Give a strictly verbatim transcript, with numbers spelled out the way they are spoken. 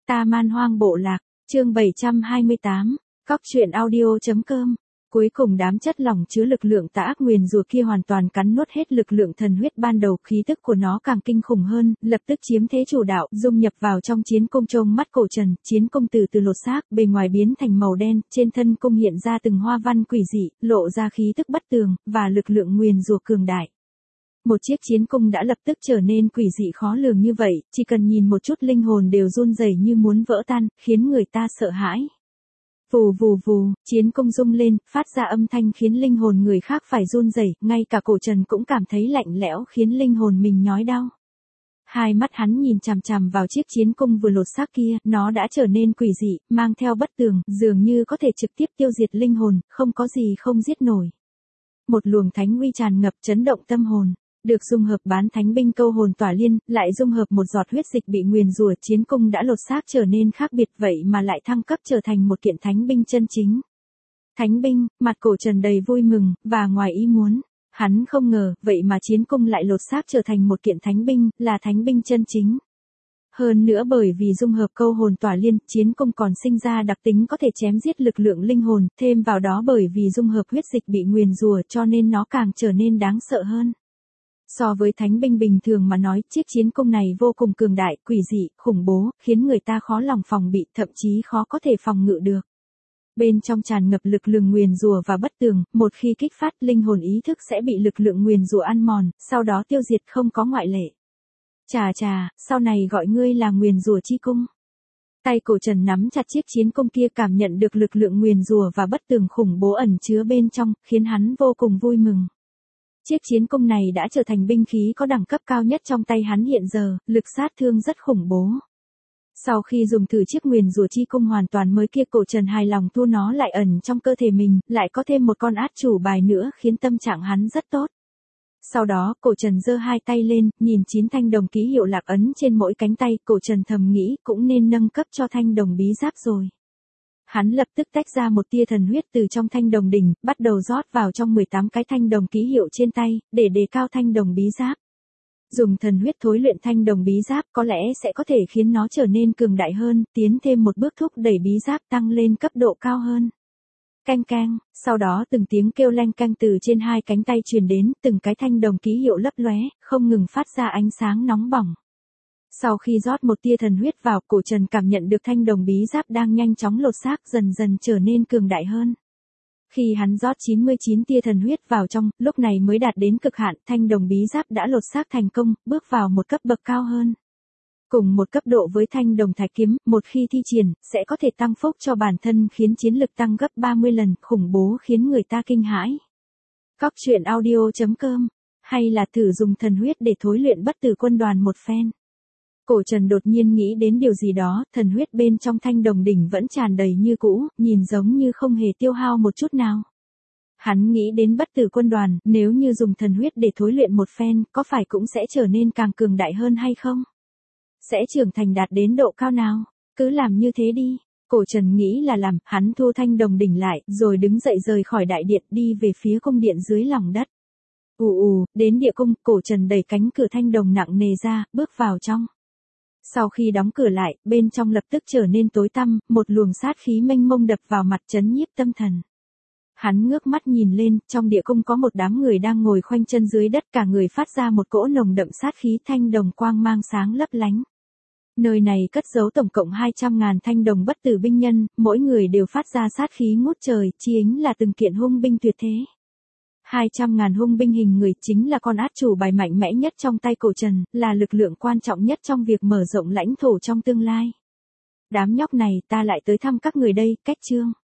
Ta Man Hoang Bộ Lạc, chương bảy trăm hai mươi tám, Cóc truyện audio.com. Cuối cùng đám chất lỏng chứa lực lượng tà ác nguyền rùa kia hoàn toàn cắn nuốt hết lực lượng thần huyết ban đầu, khí tức của nó càng kinh khủng hơn, lập tức chiếm thế chủ đạo, dung nhập vào trong chiến cung trông mắt cổ trần, chiến cung từ từ lột xác, bề ngoài biến thành màu đen, trên thân cung hiện ra từng hoa văn quỷ dị, lộ ra khí tức bất tường, và lực lượng nguyền rùa cường đại. Một chiếc chiến cung đã lập tức trở nên quỷ dị khó lường như vậy, chỉ cần nhìn một chút linh hồn đều run rẩy như muốn vỡ tan, khiến người ta sợ hãi. Vù vù vù, chiến cung rung lên, phát ra âm thanh khiến linh hồn người khác phải run rẩy, ngay cả cổ trần cũng cảm thấy lạnh lẽo khiến linh hồn mình nhói đau. Hai mắt hắn nhìn chằm chằm vào chiếc chiến cung vừa lột xác kia, nó đã trở nên quỷ dị, mang theo bất tường, dường như có thể trực tiếp tiêu diệt linh hồn, không có gì không giết nổi. Một luồng thánh uy tràn ngập chấn động tâm hồn. Được dung hợp bán thánh binh câu hồn tỏa liên, lại dung hợp một giọt huyết dịch bị nguyền rủa, chiến cung đã lột xác trở nên khác biệt, vậy mà lại thăng cấp trở thành một kiện thánh binh chân chính. Thánh binh, mặt cổ trần đầy vui mừng, và ngoài ý muốn. Hắn không ngờ, vậy mà chiến cung lại lột xác trở thành một kiện thánh binh, là thánh binh chân chính. Hơn nữa bởi vì dung hợp câu hồn tỏa liên, chiến cung còn sinh ra đặc tính có thể chém giết lực lượng linh hồn, thêm vào đó bởi vì dung hợp huyết dịch bị nguyền rủa cho nên nó càng trở nên đáng sợ hơn. So với thánh binh bình thường mà nói, chiếc chiến cung này vô cùng cường đại, quỷ dị, khủng bố, khiến người ta khó lòng phòng bị, thậm chí khó có thể phòng ngự được. Bên trong tràn ngập lực lượng nguyền rủa và bất tường, một khi kích phát, linh hồn ý thức sẽ bị lực lượng nguyền rủa ăn mòn, sau đó tiêu diệt không có ngoại lệ. Chà chà, sau này gọi ngươi là nguyền rủa chi cung. Tay cổ trần nắm chặt chiếc chiến cung kia, cảm nhận được lực lượng nguyền rủa và bất tường khủng bố ẩn chứa bên trong, khiến hắn vô cùng vui mừng. Chiếc chiến cung này đã trở thành binh khí có đẳng cấp cao nhất trong tay hắn hiện giờ, lực sát thương rất khủng bố. Sau khi dùng thử chiếc nguyền rủa chi cung hoàn toàn mới kia, cổ trần hài lòng thu nó lại ẩn trong cơ thể mình, lại có thêm một con át chủ bài nữa khiến tâm trạng hắn rất tốt. Sau đó, cổ trần giơ hai tay lên, nhìn chín thanh đồng ký hiệu lạc ấn trên mỗi cánh tay, cổ trần thầm nghĩ cũng nên nâng cấp cho thanh đồng bí giáp rồi. Hắn lập tức tách ra một tia thần huyết từ trong thanh đồng đỉnh, bắt đầu rót vào trong mười tám cái thanh đồng ký hiệu trên tay, để đề cao thanh đồng bí giáp. Dùng thần huyết thối luyện thanh đồng bí giáp có lẽ sẽ có thể khiến nó trở nên cường đại hơn, tiến thêm một bước thúc đẩy bí giáp tăng lên cấp độ cao hơn. Canh canh, sau đó từng tiếng kêu leng canh từ trên hai cánh tay truyền đến, từng cái thanh đồng ký hiệu lấp lóe, không ngừng phát ra ánh sáng nóng bỏng. Sau khi rót một tia thần huyết vào, cổ trần cảm nhận được thanh đồng bí giáp đang nhanh chóng lột xác, dần dần trở nên cường đại hơn. Khi hắn rót chín mươi chín tia thần huyết vào trong, lúc này mới đạt đến cực hạn, thanh đồng bí giáp đã lột xác thành công, bước vào một cấp bậc cao hơn. Cùng một cấp độ với thanh đồng thạch kiếm, một khi thi triển, sẽ có thể tăng phúc cho bản thân khiến chiến lực tăng gấp ba mươi lần, khủng bố khiến người ta kinh hãi. Cóc truyện audio.com, hay là thử dùng thần huyết để thối luyện bất tử quân đoàn một phen. Cổ trần đột nhiên nghĩ đến điều gì đó, thần huyết bên trong thanh đồng đỉnh vẫn tràn đầy như cũ, nhìn giống như không hề tiêu hao một chút nào. Hắn nghĩ đến bất tử quân đoàn, nếu như dùng thần huyết để thối luyện một phen, có phải cũng sẽ trở nên càng cường đại hơn hay không? Sẽ trưởng thành đạt đến độ cao nào? Cứ làm như thế đi. Cổ trần nghĩ là làm, hắn thu thanh đồng đỉnh lại, rồi đứng dậy rời khỏi đại điện đi về phía cung điện dưới lòng đất. Ù ù, đến địa cung, cổ trần đẩy cánh cửa thanh đồng nặng nề ra, bước vào trong. Sau khi đóng cửa lại, bên trong lập tức trở nên tối tăm, một luồng sát khí mênh mông đập vào mặt trấn nhiếp tâm thần. Hắn ngước mắt nhìn lên, trong địa cung có một đám người đang ngồi khoanh chân dưới đất, cả người phát ra một cỗ nồng đậm sát khí, thanh đồng quang mang sáng lấp lánh. Nơi này cất giấu tổng cộng hai trăm ngàn thanh đồng bất tử binh nhân, mỗi người đều phát ra sát khí ngút trời, chính là từng kiện hung binh tuyệt thế. hai trăm ngàn hung binh hình người chính là con át chủ bài mạnh mẽ nhất trong tay cổ trần, là lực lượng quan trọng nhất trong việc mở rộng lãnh thổ trong tương lai. Đám nhóc này, ta lại tới thăm các người đây, cách chương.